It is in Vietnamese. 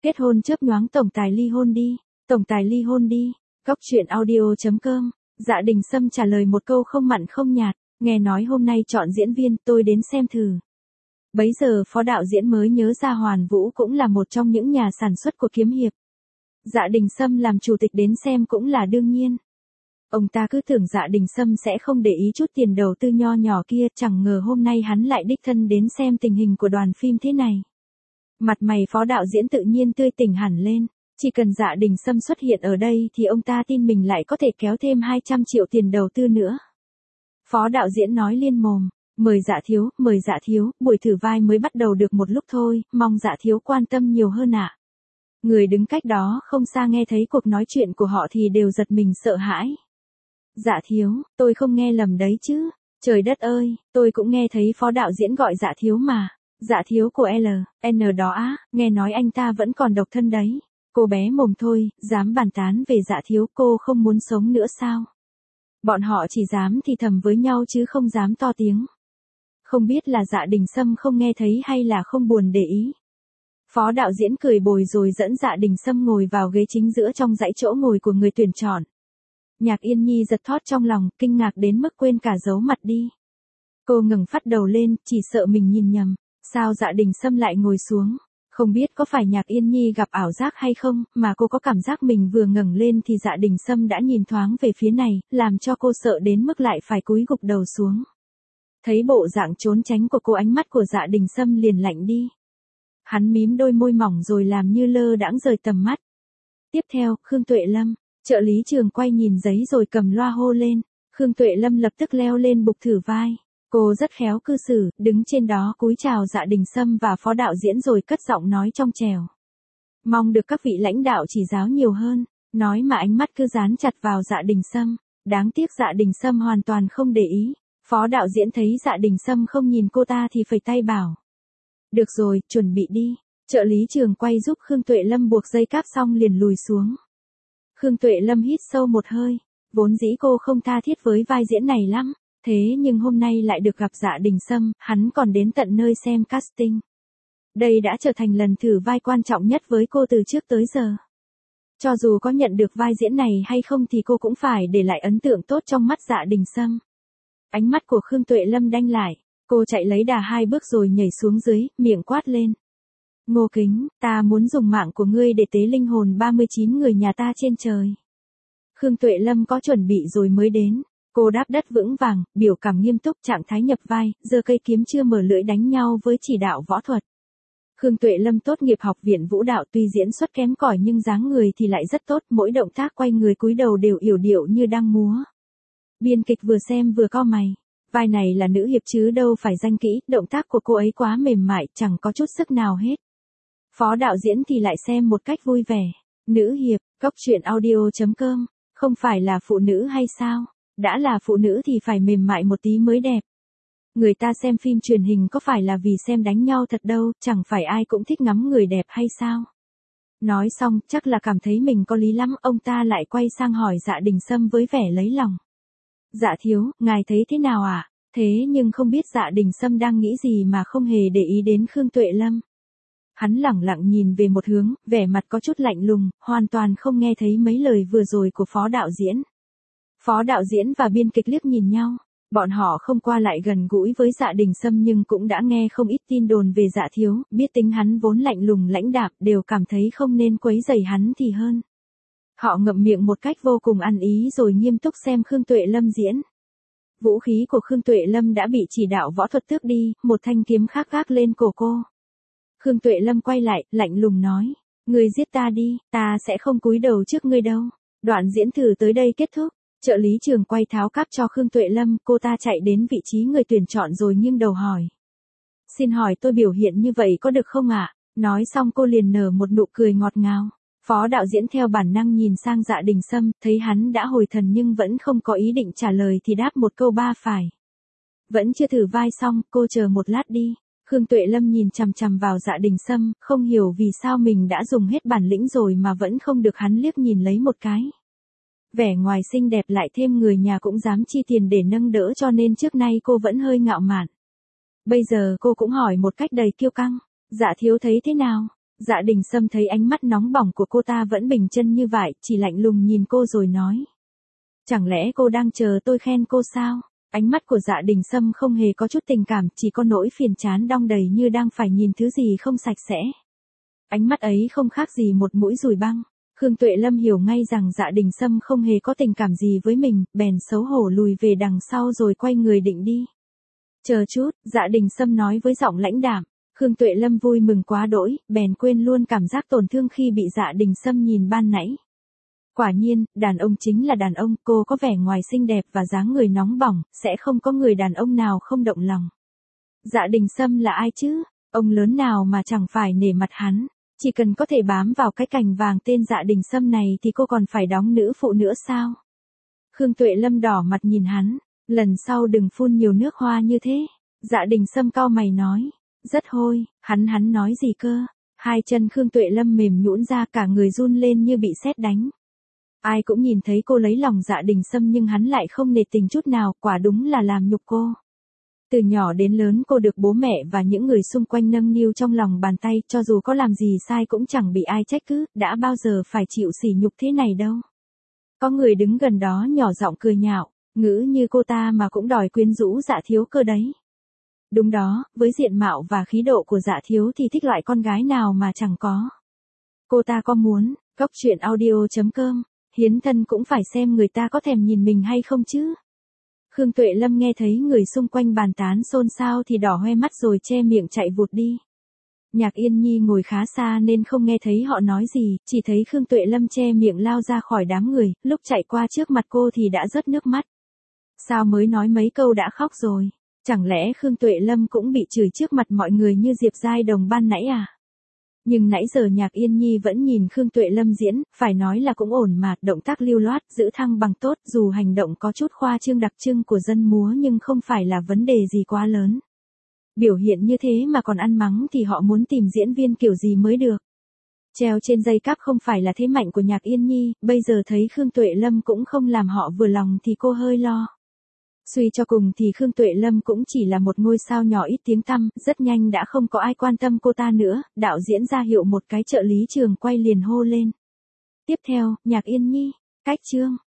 Kết hôn chớp nhoáng tổng tài ly hôn đi, tổng tài ly hôn đi. Góc truyện audio.com. Dạ Đình Sâm trả lời một câu không mặn không nhạt, nghe nói hôm nay chọn diễn viên, tôi đến xem thử. Bấy giờ phó đạo diễn mới nhớ ra Hoàn Vũ cũng là một trong những nhà sản xuất của kiếm hiệp. Dạ Đình Sâm làm chủ tịch đến xem cũng là đương nhiên. Ông ta cứ tưởng Dạ Đình Sâm sẽ không để ý chút tiền đầu tư nho nhỏ kia, chẳng ngờ hôm nay hắn lại đích thân đến xem tình hình của đoàn phim thế này. Mặt mày phó đạo diễn tự nhiên tươi tỉnh hẳn lên, chỉ cần Dạ Đình Sâm xuất hiện ở đây thì ông ta tin mình lại có thể kéo thêm 200 triệu tiền đầu tư nữa. Phó đạo diễn nói liên mồm, mời Dạ thiếu, buổi thử vai mới bắt đầu được một lúc thôi, mong Dạ thiếu quan tâm nhiều hơn ạ. Người đứng cách đó không xa nghe thấy cuộc nói chuyện của họ thì đều giật mình sợ hãi. Dạ thiếu, tôi không nghe lầm đấy chứ, trời đất ơi, tôi cũng nghe thấy phó đạo diễn gọi Dạ thiếu mà. Dạ thiếu của N đó á, nghe nói anh ta vẫn còn độc thân đấy. Cô bé mồm thôi, dám bàn tán về Dạ thiếu, cô không muốn sống nữa sao? Bọn họ chỉ dám thì thầm với nhau chứ không dám to tiếng. Không biết là Dạ Đình Sâm không nghe thấy hay là không buồn để ý. Phó đạo diễn cười bồi rồi dẫn Dạ Đình Sâm ngồi vào ghế chính giữa trong dãy chỗ ngồi của người tuyển chọn. Nhạc Yên Nhi giật thót trong lòng, kinh ngạc đến mức quên cả giấu mặt đi. Cô ngẩng phát đầu lên, chỉ sợ mình nhìn nhầm. Sao Dạ Đình Sâm lại ngồi xuống? Không biết có phải Nhạc Yên Nhi gặp ảo giác hay không, mà cô có cảm giác mình vừa ngẩng lên thì Dạ Đình Sâm đã nhìn thoáng về phía này, làm cho cô sợ đến mức lại phải cúi gục đầu xuống. Thấy bộ dạng trốn tránh của cô, ánh mắt của Dạ Đình Sâm liền lạnh đi. Hắn mím đôi môi mỏng rồi làm như lơ đãng rời tầm mắt. Tiếp theo, Khương Tuệ Lâm, trợ lý trường quay nhìn giấy rồi cầm loa hô lên. Khương Tuệ Lâm lập tức leo lên bục thử vai. Cô rất khéo cư xử, đứng trên đó cúi chào Dạ Đình Sâm và phó đạo diễn rồi cất giọng nói trong trẻo. Mong được các vị lãnh đạo chỉ giáo nhiều hơn, nói mà ánh mắt cứ dán chặt vào Dạ Đình Sâm. Đáng tiếc Dạ Đình Sâm hoàn toàn không để ý. Phó đạo diễn thấy Dạ Đình Sâm không nhìn cô ta thì phẩy tay bảo. Được rồi, chuẩn bị đi. Trợ lý trường quay giúp Khương Tuệ Lâm buộc dây cáp xong liền lùi xuống. Khương Tuệ Lâm hít sâu một hơi, vốn dĩ cô không tha thiết với vai diễn này lắm. Thế nhưng hôm nay lại được gặp Dạ Đình Sâm, hắn còn đến tận nơi xem casting. Đây đã trở thành lần thử vai quan trọng nhất với cô từ trước tới giờ. Cho dù có nhận được vai diễn này hay không thì cô cũng phải để lại ấn tượng tốt trong mắt Dạ Đình Sâm. Ánh mắt của Khương Tuệ Lâm đanh lại, cô chạy lấy đà 2 bước rồi nhảy xuống dưới, miệng quát lên. Ngô Kính, ta muốn dùng mạng của ngươi để tế linh hồn 39 người nhà ta trên trời. Khương Tuệ Lâm có chuẩn bị rồi mới đến. Cô đáp đất vững vàng, biểu cảm nghiêm túc, trạng thái nhập vai, giơ cây kiếm chưa mở lưỡi đánh nhau với chỉ đạo võ thuật. Khương Tuệ Lâm tốt nghiệp học viện vũ đạo, tuy diễn xuất kém cỏi nhưng dáng người thì lại rất tốt, mỗi động tác quay người cúi đầu đều yểu điệu như đang múa. Biên kịch vừa xem vừa cau mày, vai này là nữ hiệp chứ đâu phải danh kỹ, động tác của cô ấy quá mềm mại, chẳng có chút sức nào hết. Phó đạo diễn thì lại xem một cách vui vẻ. Nữ hiệp, góc truyện audio.com, không phải là phụ nữ hay sao? Đã là phụ nữ thì phải mềm mại một tí mới đẹp. Người ta xem phim truyền hình có phải là vì xem đánh nhau thật đâu, chẳng phải ai cũng thích ngắm người đẹp hay sao? Nói xong, chắc là cảm thấy mình có lý lắm, ông ta lại quay sang hỏi Dạ Đình Sâm với vẻ lấy lòng. Dạ thiếu, ngài thấy thế nào ạ? Thế nhưng không biết Dạ Đình Sâm đang nghĩ gì mà không hề để ý đến Khương Tuệ Lâm. Hắn lẳng lặng nhìn về một hướng, vẻ mặt có chút lạnh lùng, hoàn toàn không nghe thấy mấy lời vừa rồi của phó đạo diễn. Phó đạo diễn và biên kịch liếc nhìn nhau, bọn họ không qua lại gần gũi với Dạ Đình Sâm nhưng cũng đã nghe không ít tin đồn về Dạ thiếu, biết tính hắn vốn lạnh lùng lãnh đạm, đều cảm thấy không nên quấy rầy hắn thì hơn. Họ ngậm miệng một cách vô cùng ăn ý rồi nghiêm túc xem Khương Tuệ Lâm diễn. Vũ khí của Khương Tuệ Lâm đã bị chỉ đạo võ thuật tước đi, một thanh kiếm khác gác lên cổ cô. Khương Tuệ Lâm quay lại, lạnh lùng nói, ngươi giết ta đi, ta sẽ không cúi đầu trước ngươi đâu. Đoạn diễn thử tới đây kết thúc. Trợ lý trường quay tháo cáp cho Khương Tuệ Lâm, cô ta chạy đến vị trí người tuyển chọn rồi nghiêng đầu hỏi. Xin hỏi tôi biểu hiện như vậy có được không ạ? Nói xong cô liền nở một nụ cười ngọt ngào. Phó đạo diễn theo bản năng nhìn sang Dạ Đình Sâm, thấy hắn đã hồi thần nhưng vẫn không có ý định trả lời thì đáp một câu ba phải. Vẫn chưa thử vai xong, cô chờ một lát đi. Khương Tuệ Lâm nhìn chằm chằm vào Dạ Đình Sâm, không hiểu vì sao mình đã dùng hết bản lĩnh rồi mà vẫn không được hắn liếc nhìn lấy một cái. Vẻ ngoài xinh đẹp lại thêm người nhà cũng dám chi tiền để nâng đỡ cho nên trước nay cô vẫn hơi ngạo mạn. Bây giờ cô cũng hỏi một cách đầy kiêu căng. Dạ thiếu thấy thế nào? Dạ Đình Sâm thấy ánh mắt nóng bỏng của cô ta vẫn bình chân như vậy, chỉ lạnh lùng nhìn cô rồi nói. Chẳng lẽ cô đang chờ tôi khen cô sao? Ánh mắt của Dạ Đình Sâm không hề có chút tình cảm, chỉ có nỗi phiền chán đong đầy như đang phải nhìn thứ gì không sạch sẽ. Ánh mắt ấy không khác gì một mũi dùi băng. Khương Tuệ Lâm hiểu ngay rằng Dạ Đình Sâm không hề có tình cảm gì với mình, bèn xấu hổ lùi về đằng sau rồi quay người định đi. Chờ chút, Dạ Đình Sâm nói với giọng lãnh đạm. Khương Tuệ Lâm vui mừng quá đỗi, bèn quên luôn cảm giác tổn thương khi bị Dạ Đình Sâm nhìn ban nãy. Quả nhiên, đàn ông chính là đàn ông, cô có vẻ ngoài xinh đẹp và dáng người nóng bỏng, sẽ không có người đàn ông nào không động lòng. Dạ Đình Sâm là ai chứ? Ông lớn nào mà chẳng phải nể mặt hắn. Chỉ cần có thể bám vào cái cành vàng tên Dạ Đình Sâm này thì cô còn phải đóng nữ phụ nữa sao? Khương Tuệ Lâm đỏ mặt nhìn hắn, lần sau đừng phun nhiều nước hoa như thế. Dạ Đình Sâm cau mày nói, rất hôi, hắn nói gì cơ? Hai chân Khương Tuệ Lâm mềm nhũn ra, cả người run lên như bị sét đánh. Ai cũng nhìn thấy cô lấy lòng Dạ Đình Sâm nhưng hắn lại không nể tình chút nào, quả đúng là làm nhục cô. Từ nhỏ đến lớn cô được bố mẹ và những người xung quanh nâng niu trong lòng bàn tay, cho dù có làm gì sai cũng chẳng bị ai trách cứ, đã bao giờ phải chịu sỉ nhục thế này đâu. Có người đứng gần đó nhỏ giọng cười nhạo, ngữ như cô ta mà cũng đòi quyến rũ Dạ thiếu cơ đấy. Đúng đó, với diện mạo và khí độ của Dạ thiếu thì thích loại con gái nào mà chẳng có. Cô ta có muốn, Goctruyện.audio.com, hiến thân cũng phải xem người ta có thèm nhìn mình hay không chứ. Khương Tuệ Lâm nghe thấy người xung quanh bàn tán xôn xao thì đỏ hoe mắt rồi che miệng chạy vụt đi. Nhạc Yên Nhi ngồi khá xa nên không nghe thấy họ nói gì, chỉ thấy Khương Tuệ Lâm che miệng lao ra khỏi đám người, lúc chạy qua trước mặt cô thì đã rớt nước mắt. Sao mới nói mấy câu đã khóc rồi? Chẳng lẽ Khương Tuệ Lâm cũng bị chửi trước mặt mọi người như Diệp Giai Đồng ban nãy à? Nhưng nãy giờ Nhạc Yên Nhi vẫn nhìn Khương Tuệ Lâm diễn, phải nói là cũng ổn mà, động tác lưu loát, giữ thăng bằng tốt, dù hành động có chút khoa trương đặc trưng của dân múa nhưng không phải là vấn đề gì quá lớn. Biểu hiện như thế mà còn ăn mắng thì họ muốn tìm diễn viên kiểu gì mới được. Treo trên dây cáp không phải là thế mạnh của Nhạc Yên Nhi, bây giờ thấy Khương Tuệ Lâm cũng không làm họ vừa lòng thì cô hơi lo. Suy cho cùng thì Khương Tuệ Lâm cũng chỉ là một ngôi sao nhỏ ít tiếng tăm, rất nhanh đã không có ai quan tâm cô ta nữa, đạo diễn ra hiệu một cái trợ lý trường quay liền hô lên. Tiếp theo, Nhạc Yên Nhi, cách chương.